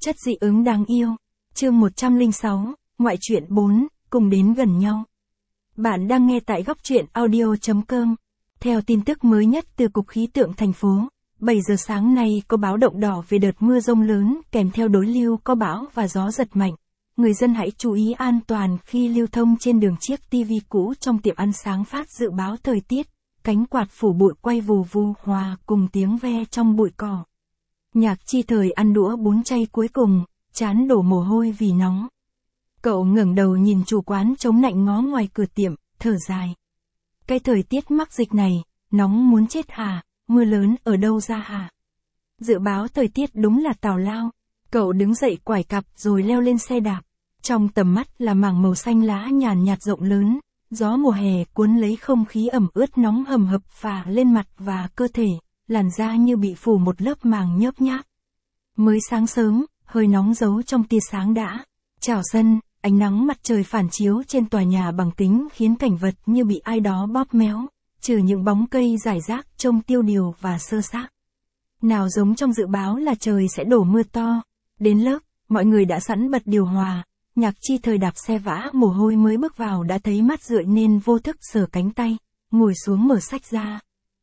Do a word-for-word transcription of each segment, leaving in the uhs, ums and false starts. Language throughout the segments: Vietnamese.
Chất dị ứng đáng yêu. Chương một trăm lẻ sáu, ngoại truyện bốn, cùng đến gần nhau. Bạn đang nghe tại góc truyện audio chấm com. Theo tin tức mới nhất từ Cục Khí tượng thành phố, bảy giờ sáng nay có báo động đỏ về đợt mưa rông lớn kèm theo đối lưu có bão và gió giật mạnh. Người dân hãy chú ý an toàn khi lưu thông trên đường. Chiếc tivi cũ trong tiệm ăn sáng phát dự báo thời tiết, cánh quạt phủ bụi quay vù vù hòa cùng tiếng ve trong bụi cỏ. Nhạc Chi Thời ăn đũa bún chay cuối cùng, trán đổ mồ hôi vì nóng. Cậu ngẩng đầu nhìn chủ quán chống nạnh ngó ngoài cửa tiệm, thở dài. Cái thời tiết mắc dịch này, nóng muốn chết hả, mưa lớn ở đâu ra hả? Dự báo thời tiết đúng là tào lao. Cậu đứng dậy quải cặp rồi leo lên xe đạp. Trong tầm mắt là mảng màu xanh lá nhàn nhạt rộng lớn, gió mùa hè cuốn lấy không khí ẩm ướt nóng hầm hập phả lên mặt và cơ thể, làn da như bị phủ một lớp màng nhớp nháp. Mới sáng sớm, hơi nóng giấu trong tia sáng đã trào sân, ánh nắng mặt trời phản chiếu trên tòa nhà bằng kính khiến cảnh vật như bị ai đó bóp méo, trừ những bóng cây rải rác trông tiêu điều và sơ xác. Nào giống trong dự báo là trời sẽ đổ mưa to. Đến lớp, mọi người đã sẵn bật điều hòa. Nhạc Chi Thời đạp xe vã mồ hôi mới bước vào đã thấy mát rượi nên vô thức sờ cánh tay, ngồi xuống mở sách ra.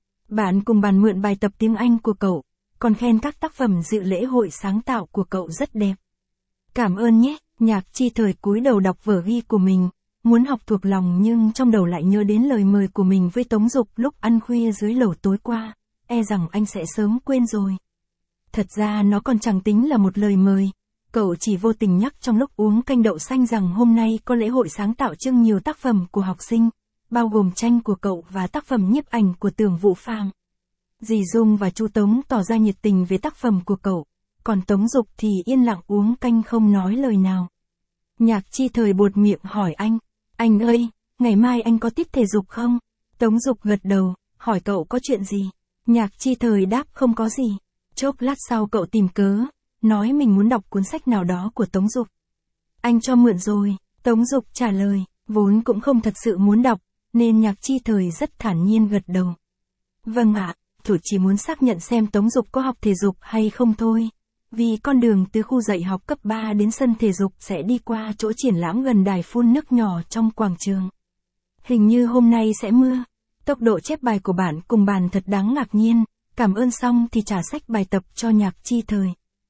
Bạn cùng bàn mượn bài tập tiếng Anh của cậu, còn khen các tác phẩm dự lễ hội sáng tạo của cậu rất đẹp. Cảm ơn nhé. Nhạc Chi Thời cúi đầu đọc vở ghi của mình, muốn học thuộc lòng nhưng trong đầu lại nhớ đến lời mời của mình với Tống Dục lúc ăn khuya dưới lầu tối qua, e rằng anh sẽ sớm quên rồi. Thật ra nó còn chẳng tính là một lời mời, cậu chỉ vô tình nhắc trong lúc uống canh đậu xanh rằng hôm nay có lễ hội sáng tạo trưng nhiều tác phẩm của học sinh, bao gồm tranh của cậu và tác phẩm nhiếp ảnh của Tưởng Vũ Phàm. Dì Dung và chú Tống tỏ ra nhiệt tình về tác phẩm của cậu, còn Tống Dục thì yên lặng uống canh không nói lời nào. Nhạc Chi Thời buột miệng hỏi anh, anh ơi, ngày mai anh có tiết thể dục không? Tống Dục gật đầu, hỏi cậu có chuyện gì? Nhạc Chi Thời đáp không có gì. Chốc lát sau cậu tìm cớ, nói mình muốn đọc cuốn sách nào đó của Tống Dục. Anh cho mượn rồi, Tống Dục trả lời, vốn cũng không thật sự muốn đọc, nên Nhạc Chi Thời rất thản nhiên gật đầu. Vâng ạ, thủ chỉ muốn xác nhận xem Tống Dục có học thể dục hay không thôi. Vì con đường từ khu dạy học cấp ba đến sân thể dục sẽ đi qua chỗ triển lãm gần đài phun nước nhỏ trong quảng trường. Hình như hôm nay sẽ mưa. Tốc độ chép bài của bạn cùng bàn thật đáng ngạc nhiên. Cảm ơn xong thì trả sách bài tập cho Nhạc Chi Thời.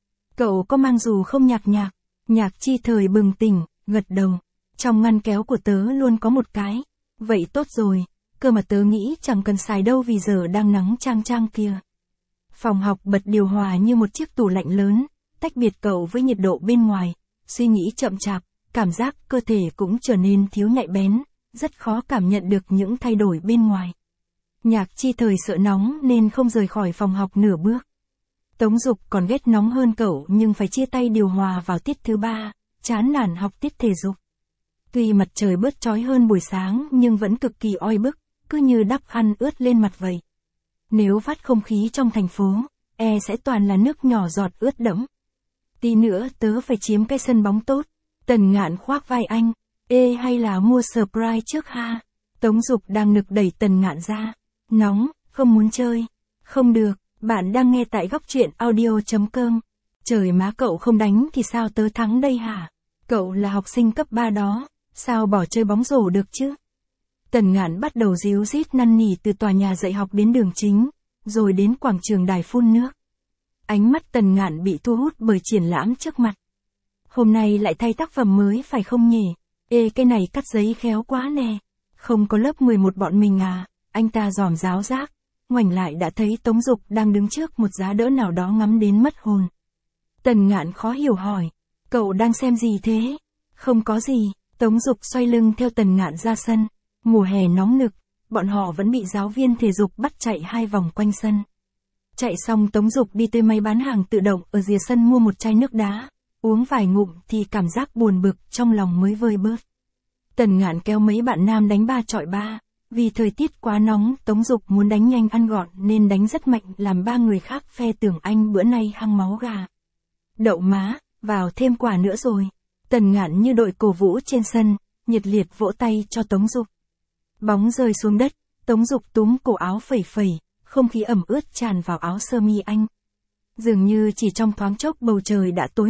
Cậu có mang dù không Nhạc Nhạc? Nhạc Chi Thời bừng tỉnh, gật đầu. Trong ngăn kéo của tớ luôn có một cái. Vậy tốt rồi, cơ mà tớ nghĩ chẳng cần xài đâu vì giờ đang nắng chang chang kia. Phòng học bật điều hòa như một chiếc tủ lạnh lớn, tách biệt cậu với nhiệt độ bên ngoài. Suy nghĩ chậm chạp, cảm giác cơ thể cũng trở nên thiếu nhạy bén, rất khó cảm nhận được những thay đổi bên ngoài. Nhạc Chi Thời sợ nóng nên không rời khỏi phòng học nửa bước. Tống Dục còn ghét nóng hơn cậu nhưng phải chia tay điều hòa vào tiết thứ ba, chán nản học tiết thể dục. Tuy mặt trời bớt chói hơn buổi sáng nhưng vẫn cực kỳ oi bức, cứ như đắp khăn ướt lên mặt vậy. Nếu phát không khí trong thành phố, e sẽ toàn là nước nhỏ giọt ướt đẫm. Tí nữa tớ phải chiếm cái sân bóng tốt. Tần Ngạn khoác vai anh. Ê hay là mua surprise trước ha? Tống Dục đang nực đẩy Tần Ngạn ra. Nóng, không muốn chơi. Không được, bạn đang nghe tại góc truyện audio chấm com. Trời má cậu không đánh thì sao tớ thắng đây hả? Cậu là học sinh cấp ba đó, sao bỏ chơi bóng rổ được chứ? Tần Ngạn bắt đầu díu dít năn nỉ từ tòa nhà dạy học đến đường chính, rồi đến quảng trường đài phun nước. Ánh mắt Tần Ngạn bị thu hút bởi triển lãm trước mặt. Hôm nay lại thay tác phẩm mới phải không nhỉ? Ê cái này cắt giấy khéo quá nè. Không có lớp mười một bọn mình à? Anh ta giòm ráo rác, ngoảnh lại đã thấy Tống Dục đang đứng trước một giá đỡ nào đó ngắm đến mất hồn. Tần Ngạn khó hiểu hỏi, cậu đang xem gì thế? Không có gì, Tống Dục xoay lưng theo Tần Ngạn ra sân. Mùa hè nóng nực, bọn họ vẫn bị giáo viên thể dục bắt chạy hai vòng quanh sân. Chạy xong Tống Dục đi tới máy bán hàng tự động ở rìa sân mua một chai nước đá, uống vài ngụm thì cảm giác buồn bực trong lòng mới vơi bớt. Tần Ngạn kéo mấy bạn nam đánh ba chọi ba, vì thời tiết quá nóng Tống Dục muốn đánh nhanh ăn gọn nên đánh rất mạnh làm ba người khác phe tưởng anh bữa nay hăng máu gà. Đậu má, vào thêm quả nữa rồi. Tần Ngạn như đội cổ vũ trên sân, nhiệt liệt vỗ tay cho Tống Dục. Bóng rơi xuống đất, Tống Dục túm cổ áo phẩy phẩy, không khí ẩm ướt tràn vào áo sơ mi anh. Dường như chỉ trong thoáng chốc bầu trời đã tối mịt,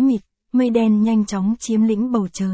mây đen nhanh chóng chiếm lĩnh bầu trời.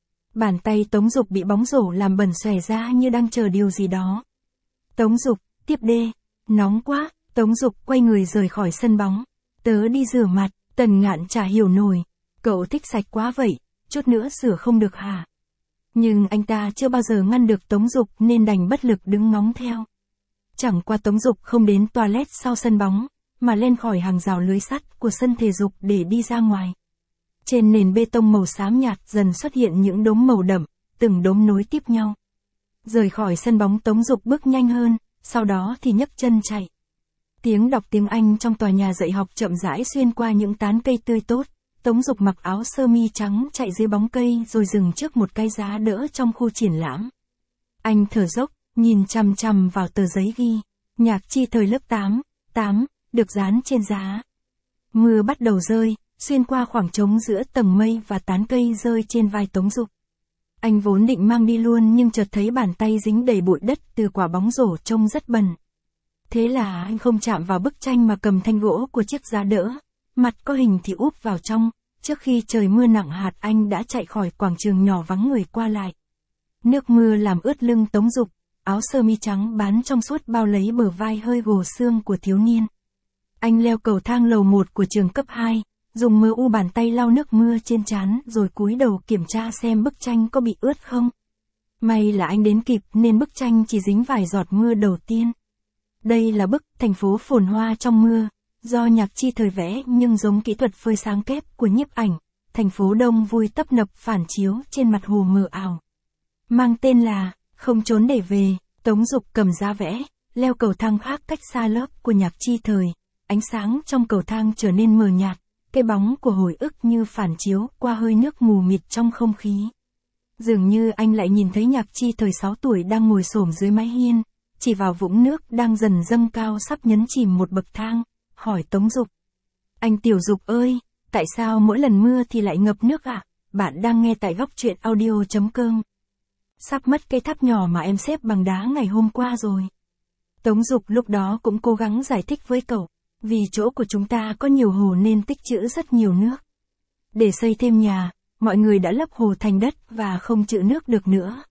Bàn tay Tống Dục bị bóng rổ làm bẩn xòe ra như đang chờ điều gì đó. Tống Dục, tiếp đê, nóng quá, Tống Dục quay người rời khỏi sân bóng. Tớ đi rửa mặt, Tần Ngạn chả hiểu nổi. Cậu thích sạch quá vậy, chút nữa sửa không được hả? Nhưng anh ta chưa bao giờ ngăn được Tống Dục nên đành bất lực đứng ngóng theo. Chẳng qua Tống Dục không đến toilet sau sân bóng, mà lên khỏi hàng rào lưới sắt của sân thể dục để đi ra ngoài. Trên nền bê tông màu xám nhạt dần xuất hiện những đốm màu đậm, từng đốm nối tiếp nhau. Rời khỏi sân bóng Tống Dục bước nhanh hơn, sau đó thì nhấc chân chạy. Tiếng đọc tiếng Anh trong tòa nhà dạy học chậm rãi xuyên qua những tán cây tươi tốt. Tống Dục mặc áo sơ mi trắng chạy dưới bóng cây rồi dừng trước một cái giá đỡ trong khu triển lãm. Anh thở dốc, nhìn chằm chằm vào tờ giấy ghi, nhạc chi thời lớp tám, tám, được dán trên giá. Mưa bắt đầu rơi, xuyên qua khoảng trống giữa tầng mây và tán cây rơi trên vai Tống Dục. Anh vốn định mang đi luôn nhưng chợt thấy bàn tay dính đầy bụi đất từ quả bóng rổ trông rất bẩn. Thế là anh không chạm vào bức tranh mà cầm thanh gỗ của chiếc giá đỡ, mặt có hình thì úp vào trong, trước khi trời mưa nặng hạt anh đã chạy khỏi quảng trường nhỏ vắng người qua lại. Nước mưa làm ướt lưng Tống Dục, áo sơ mi trắng bán trong suốt bao lấy bờ vai hơi gồ xương của thiếu niên. Anh leo cầu thang lầu một của trường cấp hai, dùng mưa u bàn tay lau nước mưa trên trán rồi cúi đầu kiểm tra xem bức tranh có bị ướt không. May là anh đến kịp nên bức tranh chỉ dính vài giọt mưa đầu tiên. Đây là bức Thành phố phồn hoa trong mưa, do nhạc chi thời vẽ nhưng giống kỹ thuật phơi sáng kép của nhiếp ảnh. Thành phố đông vui tấp nập phản chiếu trên mặt hồ mờ ảo. Mang tên là Không trốn để về, Tống Dục cầm giá vẽ, leo cầu thang khác cách xa lớp của nhạc chi thời. Ánh sáng trong cầu thang trở nên mờ nhạt, cái bóng của hồi ức như phản chiếu qua hơi nước mù mịt trong không khí. Dường như anh lại nhìn thấy nhạc chi thời sáu tuổi đang ngồi xổm dưới mái hiên, chỉ vào vũng nước đang dần dâng cao sắp nhấn chìm một bậc thang, hỏi Tống Dục. Anh Tiểu Dục ơi, tại sao mỗi lần mưa thì lại ngập nước ạ? À? Bạn đang nghe tại góc truyện audio chấm com. Sắp mất cây tháp nhỏ mà em xếp bằng đá ngày hôm qua rồi. Tống Dục lúc đó cũng cố gắng giải thích với cậu, vì chỗ của chúng ta có nhiều hồ nên tích trữ rất nhiều nước. Để xây thêm nhà, mọi người đã lấp hồ thành đất và không trữ nước được nữa.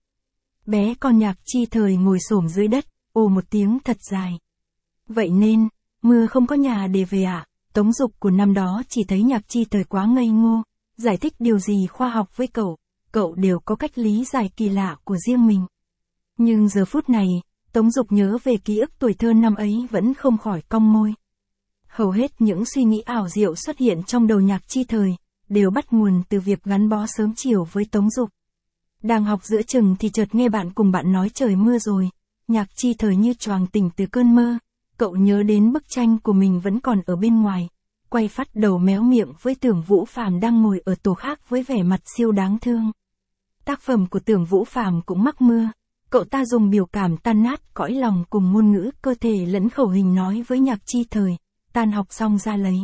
Bé con nhạc chi thời ngồi xổm dưới đất, ồ một tiếng thật dài. Vậy nên, mưa không có nhà để về ạ? À? Tống Dục của năm đó chỉ thấy nhạc chi thời quá ngây ngô, giải thích điều gì khoa học với cậu, cậu đều có cách lý giải kỳ lạ của riêng mình. Nhưng giờ phút này, Tống Dục nhớ về ký ức tuổi thơ năm ấy vẫn không khỏi cong môi. Hầu hết những suy nghĩ ảo diệu xuất hiện trong đầu nhạc chi thời, đều bắt nguồn từ việc gắn bó sớm chiều với Tống Dục. Đang học giữa chừng thì chợt nghe bạn cùng bạn nói trời mưa rồi, nhạc chi thời như choàng tỉnh từ cơn mơ, cậu nhớ đến bức tranh của mình vẫn còn ở bên ngoài, quay phát đầu méo miệng với Tưởng Vũ Phàm đang ngồi ở tổ khác với vẻ mặt siêu đáng thương. Tác phẩm của Tưởng Vũ Phàm cũng mắc mưa, cậu ta dùng biểu cảm tan nát cõi lòng cùng ngôn ngữ cơ thể lẫn khẩu hình nói với nhạc chi thời, tan học xong ra lấy.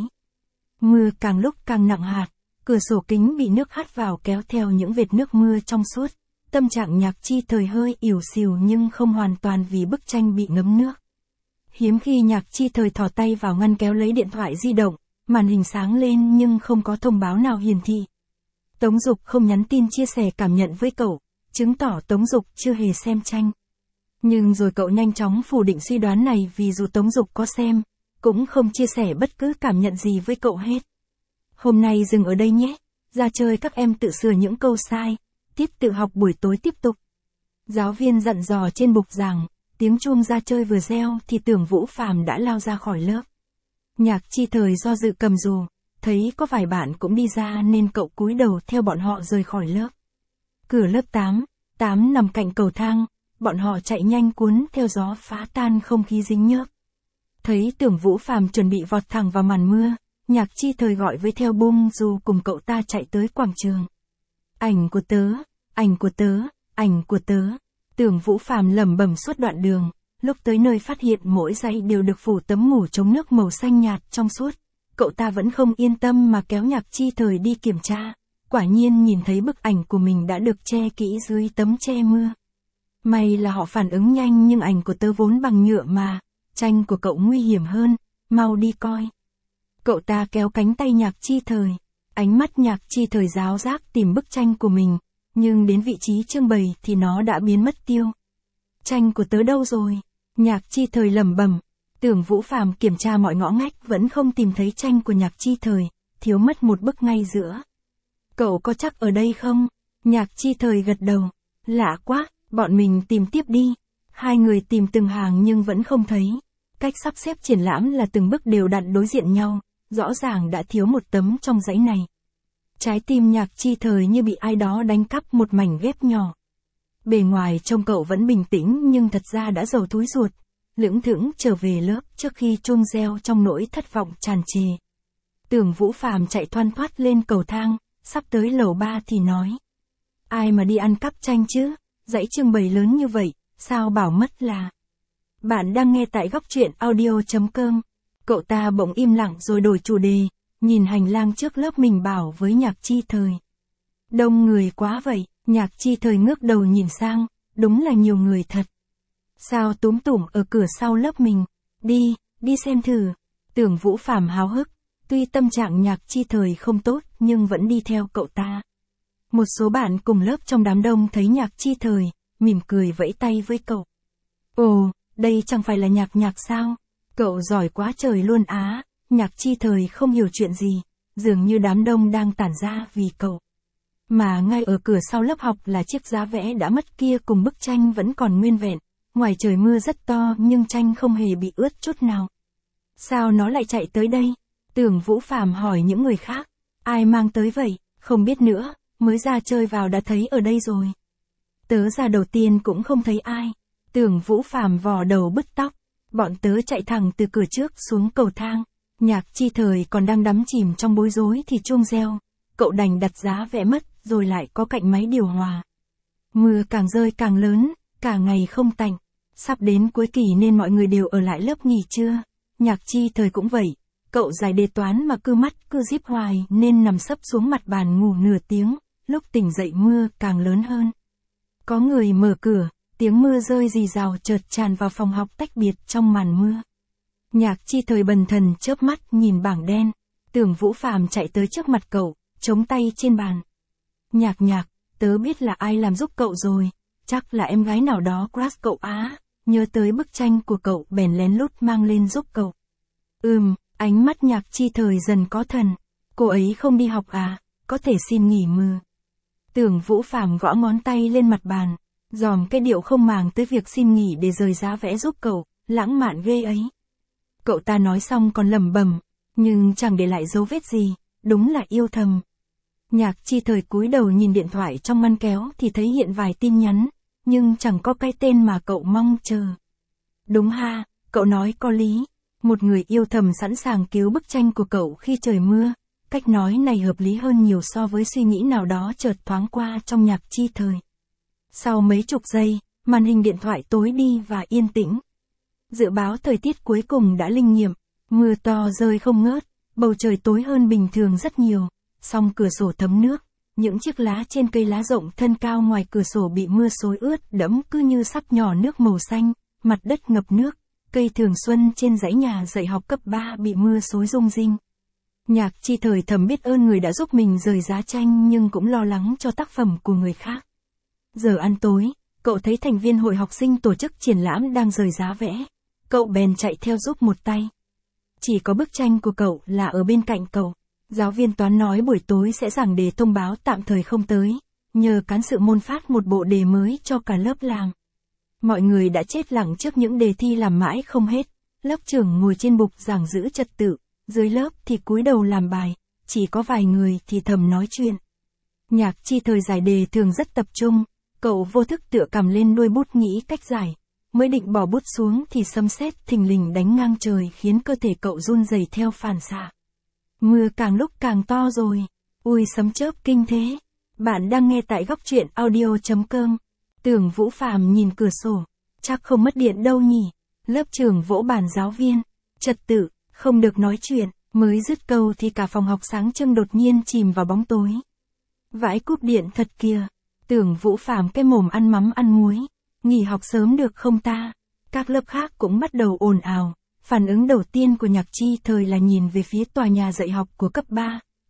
Mưa càng lúc càng nặng hạt, cửa sổ kính bị nước hắt vào kéo theo những vệt nước mưa trong suốt, tâm trạng nhạc chi thời hơi ỉu xìu nhưng không hoàn toàn vì bức tranh bị ngấm nước. Hiếm khi nhạc chi thời thò tay vào ngăn kéo lấy điện thoại di động, màn hình sáng lên nhưng không có thông báo nào hiển thị. Tống Dục không nhắn tin chia sẻ cảm nhận với cậu, chứng tỏ Tống Dục chưa hề xem tranh. Nhưng rồi cậu nhanh chóng phủ định suy đoán này vì dù Tống Dục có xem, cũng không chia sẻ bất cứ cảm nhận gì với cậu hết. Hôm nay dừng ở đây nhé, ra chơi các em tự sửa những câu sai, tiết tự học buổi tối tiếp tục. Giáo viên dặn dò trên bục giảng, tiếng chuông ra chơi vừa reo thì Tưởng Vũ Phàm đã lao ra khỏi lớp. Nhạc chi thời do dự cầm dù, thấy có vài bạn cũng đi ra nên cậu cúi đầu theo bọn họ rời khỏi lớp. Cửa lớp tám, tám nằm cạnh cầu thang, bọn họ chạy nhanh cuốn theo gió phá tan không khí dính nhớp. Thấy Tưởng Vũ Phàm chuẩn bị vọt thẳng vào màn mưa, nhạc chi thời gọi với theo bung dù cùng cậu ta chạy tới quảng trường. Ảnh của tớ, ảnh của tớ, ảnh của tớ. Tưởng Vũ Phàm lẩm bẩm suốt đoạn đường, lúc tới nơi phát hiện mỗi giày đều được phủ tấm mủ chống nước màu xanh nhạt trong suốt. Cậu ta vẫn không yên tâm mà kéo nhạc chi thời đi kiểm tra, quả nhiên nhìn thấy bức ảnh của mình đã được che kỹ dưới tấm che mưa. May là họ phản ứng nhanh nhưng ảnh của tớ vốn bằng nhựa mà, tranh của cậu nguy hiểm hơn, mau đi coi. Cậu ta kéo cánh tay nhạc chi thời, Ánh mắt Nhạc Chi Thời giáo giác tìm bức tranh của mình, nhưng đến vị trí trưng bày thì nó đã biến mất tiêu. Tranh của tớ đâu rồi? Nhạc Chi Thời lẩm bẩm. Tưởng Vũ Phàm kiểm tra mọi ngõ ngách vẫn không tìm thấy tranh của Nhạc Chi Thời, thiếu mất một bức ngay giữa. Cậu có chắc ở đây không? Nhạc Chi Thời gật đầu. Lạ quá, bọn mình tìm tiếp đi. Hai người tìm từng hàng nhưng vẫn không thấy. Cách sắp xếp triển lãm là từng bức đều đặn đối diện nhau, rõ ràng đã thiếu một tấm trong dãy này. Trái tim Nhạc Chi Thời như bị ai đó đánh cắp một mảnh ghép nhỏ. Bề ngoài trông cậu vẫn bình tĩnh nhưng thật ra đã dầu thúi ruột, lững thững trở về lớp trước khi chuông reo trong nỗi thất vọng tràn trề. Tưởng Vũ Phàm chạy thoăn thoắt lên cầu thang, sắp tới lầu ba thì nói. Ai mà đi ăn cắp tranh chứ, dãy trưng bày lớn như vậy, sao bảo mất là... Bạn đang nghe tại góc truyện audio chấm com. Cậu ta bỗng im lặng rồi đổi chủ đề, nhìn hành lang trước lớp mình bảo với Nhạc Chi Thời. Đông người quá vậy, Nhạc Chi Thời ngước đầu nhìn sang, đúng là nhiều người thật. Sao túm tủm ở cửa sau lớp mình, đi, đi xem thử. Tưởng Vũ Phàm háo hức, tuy tâm trạng Nhạc Chi Thời không tốt nhưng vẫn đi theo cậu ta. Một số bạn cùng lớp trong đám đông thấy Nhạc Chi Thời, mỉm cười vẫy tay với cậu. Ồ, đây chẳng phải là Nhạc Nhạc sao? Cậu giỏi quá trời luôn á. Nhạc Chi Thời không hiểu chuyện gì, dường như đám đông đang tản ra vì cậu. Mà ngay ở cửa sau lớp học là chiếc giá vẽ đã mất kia cùng bức tranh vẫn còn nguyên vẹn. Ngoài trời mưa rất to nhưng tranh không hề bị ướt chút nào. Sao nó lại chạy tới đây? Tưởng Vũ Phàm hỏi những người khác. Ai mang tới vậy? Không biết nữa, mới ra chơi vào đã thấy ở đây rồi. Tớ ra đầu tiên cũng không thấy ai. Tưởng Vũ Phàm vò đầu bứt tóc. Bọn tớ chạy thẳng từ cửa trước xuống cầu thang. Nhạc Chi Thời còn đang đắm chìm trong bối rối thì chuông reo. Cậu đành đặt giá vẽ mất, rồi lại có cạnh máy điều hòa. Mưa càng rơi càng lớn, cả ngày không tạnh. Sắp đến cuối kỳ nên mọi người đều ở lại lớp nghỉ trưa. Nhạc Chi Thời cũng vậy. Cậu giải đề toán mà cứ mắt cứ díp hoài nên nằm sấp xuống mặt bàn ngủ nửa tiếng. Lúc tỉnh dậy mưa càng lớn hơn. Có người mở cửa, tiếng mưa rơi rì rào chợt tràn vào phòng học tách biệt trong màn mưa. Nhạc Chi Thời bần thần chớp mắt nhìn bảng đen. Tưởng Vũ Phàm chạy tới trước mặt cậu, chống tay trên bàn. Nhạc Nhạc, tớ biết là ai làm giúp cậu rồi. Chắc là em gái nào đó crush cậu á. Nhớ tới bức tranh của cậu bèn lén lút mang lên giúp cậu. Ừm, ánh mắt Nhạc Chi Thời dần có thần. Cô ấy không đi học à, có thể xin nghỉ mưa. Tưởng Vũ Phàm gõ ngón tay lên mặt bàn, dòm cái điệu không màng tới việc xin nghỉ để rời giá vẽ giúp cậu, lãng mạn ghê ấy. Cậu ta nói xong còn lẩm bẩm, nhưng chẳng để lại dấu vết gì, đúng là yêu thầm. Nhạc Chi Thời cúi đầu nhìn điện thoại trong ngăn kéo thì thấy hiện vài tin nhắn, nhưng chẳng có cái tên mà cậu mong chờ. Đúng ha, cậu nói có lý, một người yêu thầm sẵn sàng cứu bức tranh của cậu khi trời mưa. Cách nói này hợp lý hơn nhiều so với suy nghĩ nào đó chợt thoáng qua trong Nhạc Chi Thời. Sau mấy chục giây, màn hình điện thoại tối đi và yên tĩnh. Dự báo thời tiết cuối cùng đã linh nghiệm, mưa to rơi không ngớt, bầu trời tối hơn bình thường rất nhiều, song cửa sổ thấm nước, những chiếc lá trên cây lá rộng thân cao ngoài cửa sổ bị mưa xối ướt đẫm cứ như sắp nhỏ nước màu xanh, mặt đất ngập nước, cây thường xuân trên dãy nhà dạy học cấp ba bị mưa xối rung rinh. Nhạc Chi Thời thầm biết ơn người đã giúp mình rời giá tranh nhưng cũng lo lắng cho tác phẩm của người khác. Giờ ăn tối, cậu thấy thành viên hội học sinh tổ chức triển lãm đang rời giá vẽ. Cậu bèn chạy theo giúp một tay. Chỉ có bức tranh của cậu là ở bên cạnh cậu. Giáo viên toán nói buổi tối sẽ giảng đề thông báo tạm thời không tới, nhờ cán sự môn phát một bộ đề mới cho cả lớp làm. Mọi người đã chết lặng trước những đề thi làm mãi không hết. Lớp trưởng ngồi trên bục giảng giữ trật tự, dưới lớp thì cúi đầu làm bài, chỉ có vài người thì thầm nói chuyện. Nhạc Chi Thời giải đề thường rất tập trung, cậu vô thức tựa cầm lên đuôi bút nghĩ cách giải. Mới định bỏ bút xuống thì sấm sét thình lình đánh ngang trời khiến cơ thể cậu run rẩy theo phản xạ. Mưa càng lúc càng to rồi. Ui sấm chớp kinh thế. Bạn đang nghe tại góc truyện audio chấm com. Tưởng Vũ Phàm nhìn cửa sổ. Chắc không mất điện đâu nhỉ. Lớp trưởng vỗ bàn giáo viên. Trật tự, không được nói chuyện. Mới dứt câu thì cả phòng học sáng trưng đột nhiên chìm vào bóng tối. Vãi cúp điện thật kìa. Tưởng Vũ Phàm cái mồm ăn mắm ăn muối. Nghỉ học sớm được không ta? Các lớp khác cũng bắt đầu ồn ào. Phản ứng đầu tiên của Nhạc Chi Thời là nhìn về phía tòa nhà dạy học của cấp ba.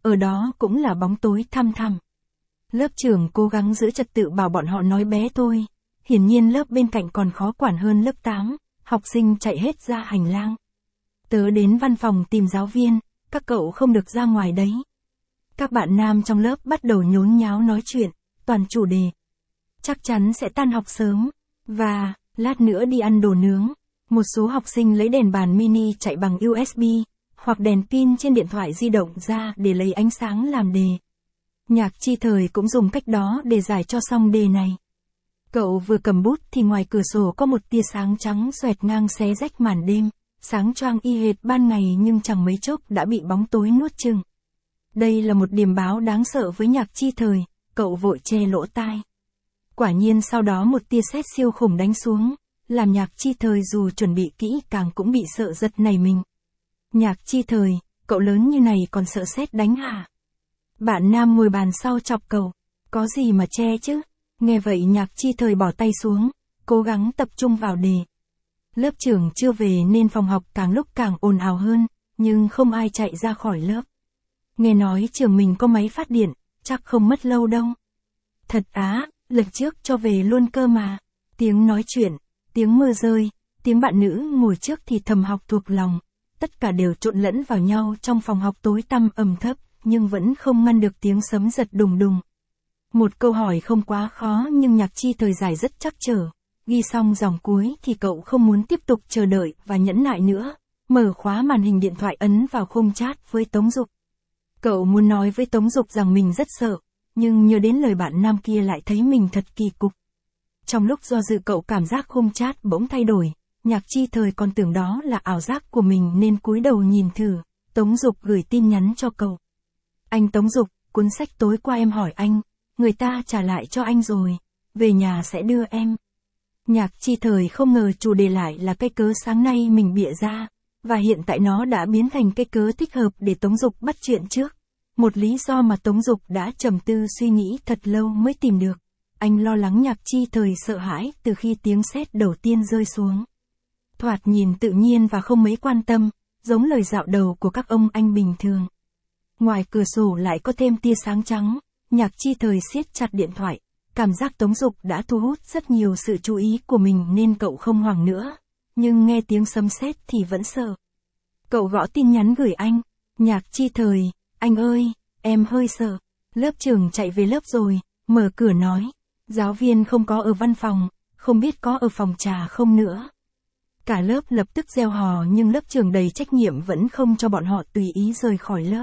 ở đó cũng là bóng tối thăm thẳm. Lớp trưởng cố gắng giữ trật tự bảo bọn họ nói bé thôi, hiển nhiên lớp bên cạnh còn khó quản hơn lớp tám, học sinh chạy hết ra hành lang. Tớ đến văn phòng tìm giáo viên, các cậu không được ra ngoài đấy. Các bạn nam trong lớp bắt đầu nhốn nháo nói chuyện, toàn chủ đề. Chắc chắn sẽ tan học sớm, và, lát nữa đi ăn đồ nướng. Một số học sinh lấy đèn bàn mini chạy bằng u ét bê, hoặc đèn pin trên điện thoại di động ra để lấy ánh sáng làm đề. Nhạc Chi Thời cũng dùng cách đó để giải cho xong đề này. Cậu vừa cầm bút thì ngoài cửa sổ có một tia sáng trắng xoẹt ngang xé rách màn đêm, sáng choang y hệt ban ngày nhưng chẳng mấy chốc đã bị bóng tối nuốt chửng. Đây là một điềm báo đáng sợ với Nhạc Chi Thời, cậu vội che lỗ tai. Quả nhiên sau đó một tia sét siêu khủng đánh xuống, làm Nhạc Chi Thời dù chuẩn bị kỹ càng cũng bị sợ giật nảy mình. Nhạc Chi Thời, cậu lớn như này còn sợ sét đánh hả? Bạn nam ngồi bàn sau chọc cậu, có gì mà che chứ? Nghe vậy Nhạc Chi Thời bỏ tay xuống, cố gắng tập trung vào đề. Lớp trưởng chưa về nên phòng học càng lúc càng ồn ào hơn, nhưng không ai chạy ra khỏi lớp. Nghe nói trường mình có máy phát điện, chắc không mất lâu đâu. Thật á, lần trước cho về luôn cơ mà. Tiếng nói chuyện, tiếng mưa rơi, tiếng bạn nữ ngồi trước thì thầm học thuộc lòng. Tất cả đều trộn lẫn vào nhau trong phòng học tối tăm ẩm thấp, nhưng vẫn không ngăn được tiếng sấm giật đùng đùng. Một câu hỏi không quá khó nhưng Nhạc Chi Thời giải rất trắc trở. Ghi xong dòng cuối thì cậu không muốn tiếp tục chờ đợi và nhẫn nại nữa. Mở khóa màn hình điện thoại ấn vào khung chat với Tống Dục. Cậu muốn nói với Tống Dục rằng mình rất sợ, nhưng nhớ đến lời bạn nam kia lại thấy mình thật kỳ cục. Trong lúc do dự cậu cảm giác khung chat bỗng thay đổi, Nhạc Chi Thời còn tưởng đó là ảo giác của mình nên cúi đầu nhìn thử, Tống Dục gửi tin nhắn cho cậu. Anh Tống Dục, cuốn sách tối qua em hỏi anh, người ta trả lại cho anh rồi, về nhà sẽ đưa em. Nhạc Chi Thời không ngờ chủ đề lại là cái cớ sáng nay mình bịa ra, và hiện tại nó đã biến thành cái cớ thích hợp để Tống Dục bắt chuyện trước. Một lý do mà Tống Dục đã trầm tư suy nghĩ thật lâu mới tìm được. Anh lo lắng Nhạc Chi Thời sợ hãi từ khi tiếng sét đầu tiên rơi xuống. Thoạt nhìn tự nhiên và không mấy quan tâm, giống lời dạo đầu của các ông anh bình thường. Ngoài cửa sổ lại có thêm tia sáng trắng, Nhạc Chi Thời siết chặt điện thoại. Cảm giác Tống Dục đã thu hút rất nhiều sự chú ý của mình nên cậu không hoảng nữa. Nhưng nghe tiếng sấm sét thì vẫn sợ. Cậu gõ tin nhắn gửi anh. Nhạc Chi Thời, anh ơi, em hơi sợ. Lớp trưởng chạy về lớp rồi, mở cửa nói. Giáo viên không có ở văn phòng, không biết có ở phòng trà không nữa. Cả lớp lập tức reo hò nhưng lớp trưởng đầy trách nhiệm vẫn không cho bọn họ tùy ý rời khỏi lớp.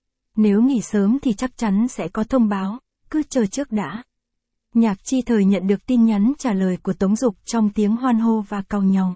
Nếu nghỉ sớm thì chắc chắn sẽ có thông báo, cứ chờ trước đã. Nhạc Chi Thời nhận được tin nhắn trả lời của Tống Dục trong tiếng hoan hô và càu nhàu.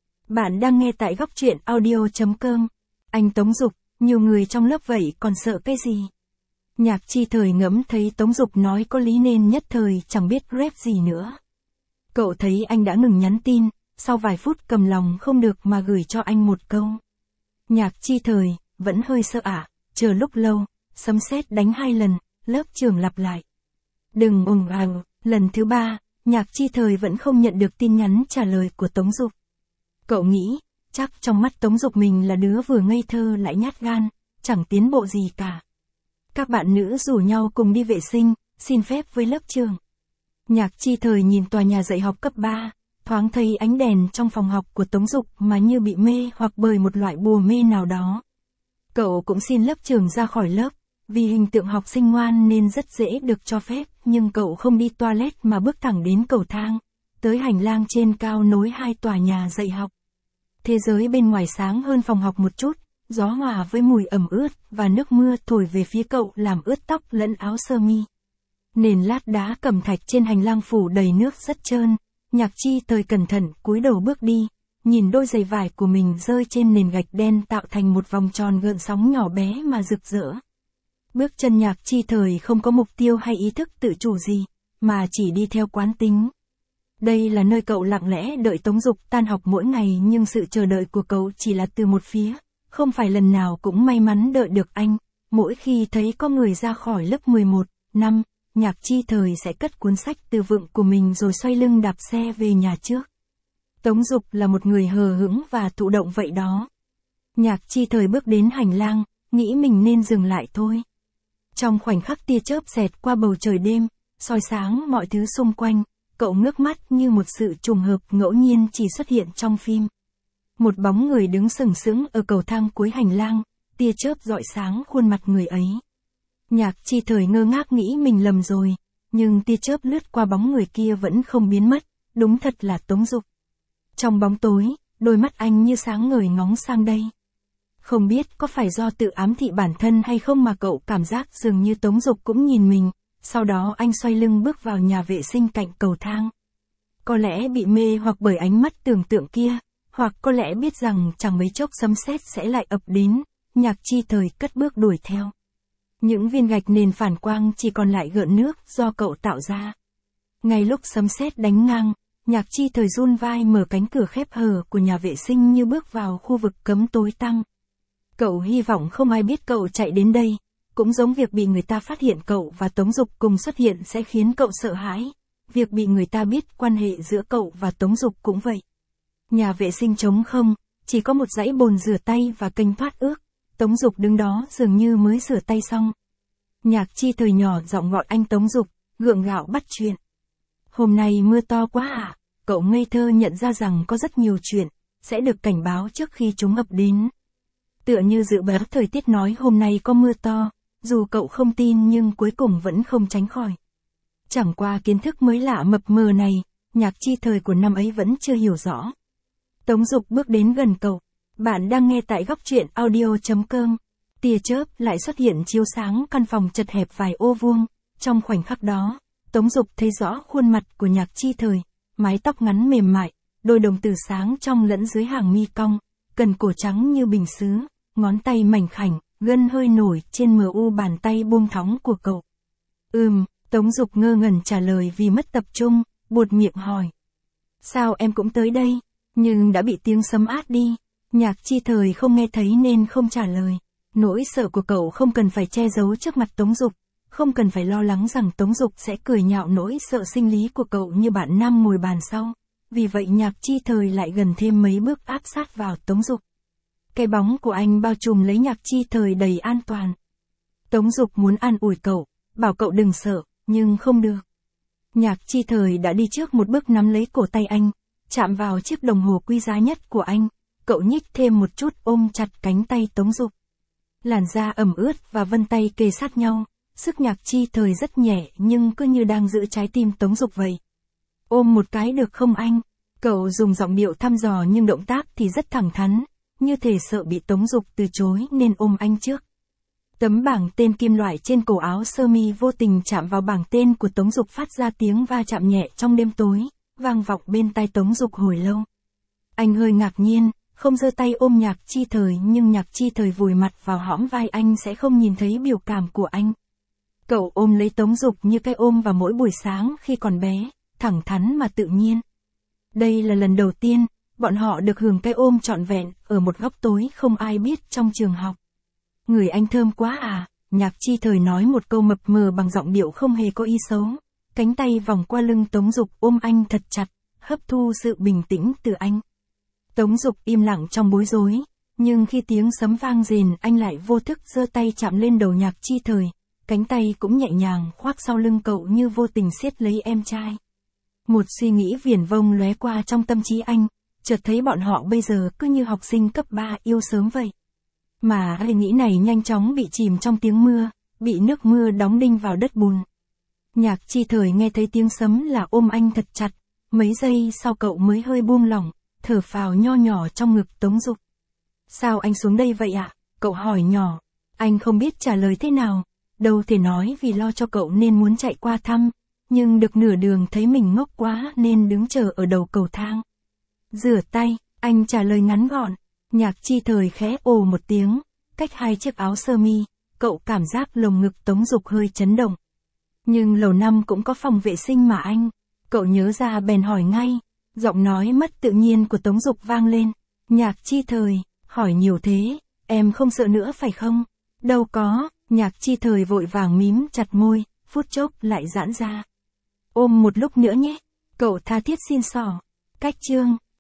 Bạn đang nghe tại góc truyện audio chấm com. Anh Tống Dục, nhiều người trong lớp vậy còn sợ cái gì? Nhạc Chi Thời ngẫm thấy Tống Dục nói có lý nên nhất thời chẳng biết rep gì nữa. Cậu thấy anh đã ngừng nhắn tin, sau vài phút cầm lòng không được mà gửi cho anh một câu. Nhạc Chi Thời, vẫn hơi sợ ạ, à? Chờ lúc lâu, sấm sét đánh hai lần, lớp trưởng lặp lại. Đừng ồn ào, lần thứ ba, Nhạc Chi Thời vẫn không nhận được tin nhắn trả lời của Tống Dục. Cậu nghĩ, chắc trong mắt Tống Dục mình là đứa vừa ngây thơ lại nhát gan, chẳng tiến bộ gì cả. Các bạn nữ rủ nhau cùng đi vệ sinh, xin phép với lớp trưởng. Nhạc Chi Thời nhìn tòa nhà dạy học cấp ba, thoáng thấy ánh đèn trong phòng học của Tống Dục mà như bị mê hoặc bởi một loại bùa mê nào đó. Cậu cũng xin lớp trưởng ra khỏi lớp, vì hình tượng học sinh ngoan nên rất dễ được cho phép, nhưng cậu không đi toilet mà bước thẳng đến cầu thang, tới hành lang trên cao nối hai tòa nhà dạy học. Thế giới bên ngoài sáng hơn phòng học một chút, gió hòa với mùi ẩm ướt và nước mưa thổi về phía cậu làm ướt tóc lẫn áo sơ mi. Nền lát đá cẩm thạch trên hành lang phủ đầy nước rất trơn, Nhạc Chi Thời cẩn thận cúi đầu bước đi, nhìn đôi giày vải của mình rơi trên nền gạch đen tạo thành một vòng tròn gợn sóng nhỏ bé mà rực rỡ. Bước chân Nhạc Chi Thời không có mục tiêu hay ý thức tự chủ gì, mà chỉ đi theo quán tính. Đây là nơi cậu lặng lẽ đợi Tống Dục tan học mỗi ngày nhưng sự chờ đợi của cậu chỉ là từ một phía, không phải lần nào cũng may mắn đợi được anh. Mỗi khi thấy có người ra khỏi lớp mười một, năm, Nhạc Chi Thời sẽ cất cuốn sách từ vựng của mình rồi xoay lưng đạp xe về nhà trước. Tống Dục là một người hờ hững và thụ động vậy đó. Nhạc Chi Thời bước đến hành lang, nghĩ mình nên dừng lại thôi. Trong khoảnh khắc tia chớp xẹt qua bầu trời đêm, soi sáng mọi thứ xung quanh, cậu ngước mắt như một sự trùng hợp ngẫu nhiên chỉ xuất hiện trong phim. Một bóng người đứng sừng sững ở cầu thang cuối hành lang, tia chớp rọi sáng khuôn mặt người ấy. Nhạc Chi Thời ngơ ngác nghĩ mình lầm rồi, nhưng tia chớp lướt qua bóng người kia vẫn không biến mất, đúng thật là Tống Dục. Trong bóng tối, đôi mắt anh như sáng ngời ngóng sang đây. Không biết có phải do tự ám thị bản thân hay không mà cậu cảm giác dường như Tống Dục cũng nhìn mình, sau đó anh xoay lưng bước vào nhà vệ sinh cạnh cầu thang. Có lẽ bị mê hoặc bởi ánh mắt tưởng tượng kia, hoặc có lẽ biết rằng chẳng mấy chốc sấm sét sẽ lại ập đến, Nhạc Chi Thời cất bước đuổi theo. Những viên gạch nền phản quang chỉ còn lại gợn nước do cậu tạo ra. Ngay lúc sấm sét đánh ngang, Nhạc Chi Thời run vai mở cánh cửa khép hờ của nhà vệ sinh như bước vào khu vực cấm tối tăm. Cậu hy vọng không ai biết cậu chạy đến đây, cũng giống việc bị người ta phát hiện cậu và Tống Dục cùng xuất hiện sẽ khiến cậu sợ hãi. Việc bị người ta biết quan hệ giữa cậu và Tống Dục cũng vậy. Nhà vệ sinh trống không, chỉ có một dãy bồn rửa tay và kênh thoát ướt. Tống Dục đứng đó dường như mới rửa tay xong. Nhạc Chi Thời nhỏ giọng gọi anh Tống Dục, gượng gạo bắt chuyện. Hôm nay mưa to quá à? Cậu ngây thơ nhận ra rằng có rất nhiều chuyện sẽ được cảnh báo trước khi chúng ập đến. Tựa như dự báo thời tiết nói hôm nay có mưa to, dù cậu không tin nhưng cuối cùng vẫn không tránh khỏi. Chẳng qua kiến thức mới lạ mập mờ này, Nhạc Chi Thời của năm ấy vẫn chưa hiểu rõ. Tống Dục bước đến gần cậu. Bạn đang nghe tại góc truyện audio chấm com. Tia chớp lại xuất hiện chiếu sáng căn phòng chật hẹp vài ô vuông. Trong khoảnh khắc đó, Tống Dục thấy rõ khuôn mặt của Nhạc Chi Thời, mái tóc ngắn mềm mại, đôi đồng tử sáng trong lẫn dưới hàng mi cong, cần cổ trắng như bình sứ, ngón tay mảnh khảnh, gân hơi nổi trên mờ u bàn tay buông thõng của cậu. Ừm, Tống Dục ngơ ngẩn trả lời vì mất tập trung, buột miệng hỏi. Sao em cũng tới đây? Nhưng đã bị tiếng sấm át đi. Nhạc Chi Thời không nghe thấy nên không trả lời. Nỗi sợ của cậu không cần phải che giấu trước mặt Tống Dục, không cần phải lo lắng rằng Tống Dục sẽ cười nhạo nỗi sợ sinh lý của cậu như bạn nam ngồi bàn sau. Vì vậy Nhạc Chi Thời lại gần thêm mấy bước áp sát vào Tống Dục. Cái bóng của anh bao trùm lấy Nhạc Chi Thời đầy an toàn. Tống Dục muốn an ủi cậu, bảo cậu đừng sợ, nhưng không được. Nhạc Chi Thời đã đi trước một bước nắm lấy cổ tay anh, chạm vào chiếc đồng hồ quý giá nhất của anh. Cậu nhích thêm một chút ôm chặt cánh tay Tống Dục. Làn da ẩm ướt và vân tay kề sát nhau, sức Nhạc Chi Thời rất nhẹ nhưng cứ như đang giữ trái tim Tống Dục vậy. Ôm một cái được không anh? Cậu dùng giọng điệu thăm dò nhưng động tác thì rất thẳng thắn, như thể sợ bị Tống Dục từ chối nên ôm anh trước. Tấm bảng tên kim loại trên cổ áo sơ mi vô tình chạm vào bảng tên của Tống Dục phát ra tiếng va chạm nhẹ trong đêm tối, vang vọng bên tai Tống Dục hồi lâu. Anh hơi ngạc nhiên, không giơ tay ôm Nhạc Chi Thời nhưng Nhạc Chi Thời vùi mặt vào hõm vai anh sẽ không nhìn thấy biểu cảm của anh. Cậu ôm lấy Tống Dục như cái ôm vào mỗi buổi sáng khi còn bé, thẳng thắn mà tự nhiên. Đây là lần đầu tiên, bọn họ được hưởng cái ôm trọn vẹn ở một góc tối không ai biết trong trường học. Người anh thơm quá à, Nhạc Chi Thời nói một câu mập mờ bằng giọng điệu không hề có ý xấu. Cánh tay vòng qua lưng Tống Dục ôm anh thật chặt, hấp thu sự bình tĩnh từ anh. Tống Dục im lặng trong bối rối, nhưng khi tiếng sấm vang rền anh lại vô thức giơ tay chạm lên đầu Nhạc Chi Thời, cánh tay cũng nhẹ nhàng khoác sau lưng cậu như vô tình siết lấy em trai. Một suy nghĩ viển vông lóe qua trong tâm trí anh, chợt thấy bọn họ bây giờ cứ như học sinh cấp ba yêu sớm vậy. Mà ý nghĩ này nhanh chóng bị chìm trong tiếng mưa, bị nước mưa đóng đinh vào đất bùn. Nhạc Chi Thời nghe thấy tiếng sấm là ôm anh thật chặt, mấy giây sau cậu mới hơi buông lỏng, thở phào nho nhỏ trong ngực Tống Dục. Sao anh xuống đây vậy ạ? Cậu hỏi nhỏ. Anh không biết trả lời thế nào, đâu thể nói vì lo cho cậu nên muốn chạy qua thăm, nhưng được nửa đường thấy mình ngốc quá nên đứng chờ ở đầu cầu thang. Rửa tay, anh trả lời ngắn gọn. Nhạc Chi Thời khẽ ồ một tiếng, cách hai chiếc áo sơ mi, cậu cảm giác lồng ngực Tống Dục hơi chấn động. Nhưng lầu năm cũng có phòng vệ sinh mà anh. Cậu nhớ ra bèn hỏi ngay, giọng nói mất tự nhiên của Tống Dục vang lên. Nhạc Chi Thời, hỏi nhiều thế, em không sợ nữa phải không? Đâu có, Nhạc Chi Thời vội vàng mím chặt môi, phút chốc lại giãn ra. Ôm một lúc nữa nhé, cậu tha thiết xin xỏ. Cách chương